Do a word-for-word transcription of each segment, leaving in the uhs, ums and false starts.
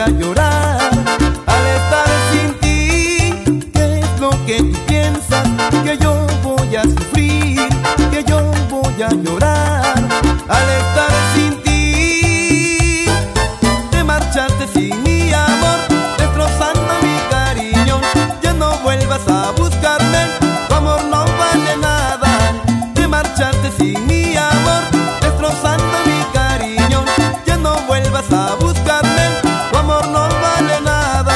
a llorar al estar sin ti. ¿Qué es lo que tú piensas? Que yo voy a sufrir, que yo voy a llorar al estar sin ti. Te marchaste sin mi amor, destrozando mi cariño. Ya no vuelvas a buscarme, tu amor no vale nada. Te marchaste sin mi amor, destrozando mi cariño. Ya no vuelvas a buscarme, tu amor no vale nada.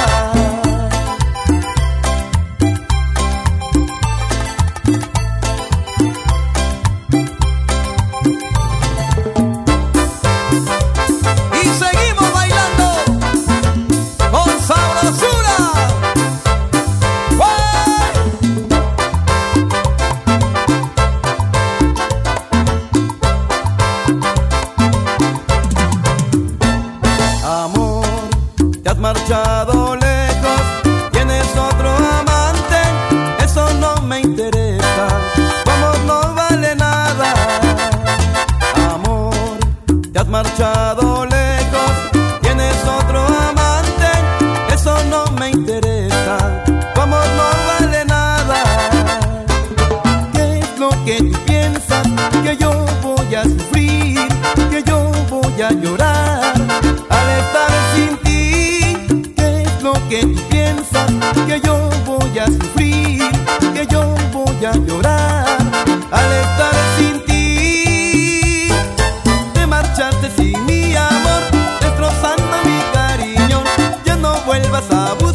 Y seguimos bailando con sabrosura. Amor, te has marchado lejos, tienes otro amante, eso no me interesa, tu amor no vale nada. Amor, te has marchado lejos, tienes otro amante, eso no me interesa, tu amor no vale nada. ¿Qué es lo que tú piensas? Que yo voy a sufrir, que yo voy a llorar al estar sin ti. ¿Qué es lo que tú piensas? Que yo voy a sufrir, que yo voy a llorar al estar sin ti. Te marchaste sin mi amor, destrozando mi cariño. Ya no vuelvas a buscar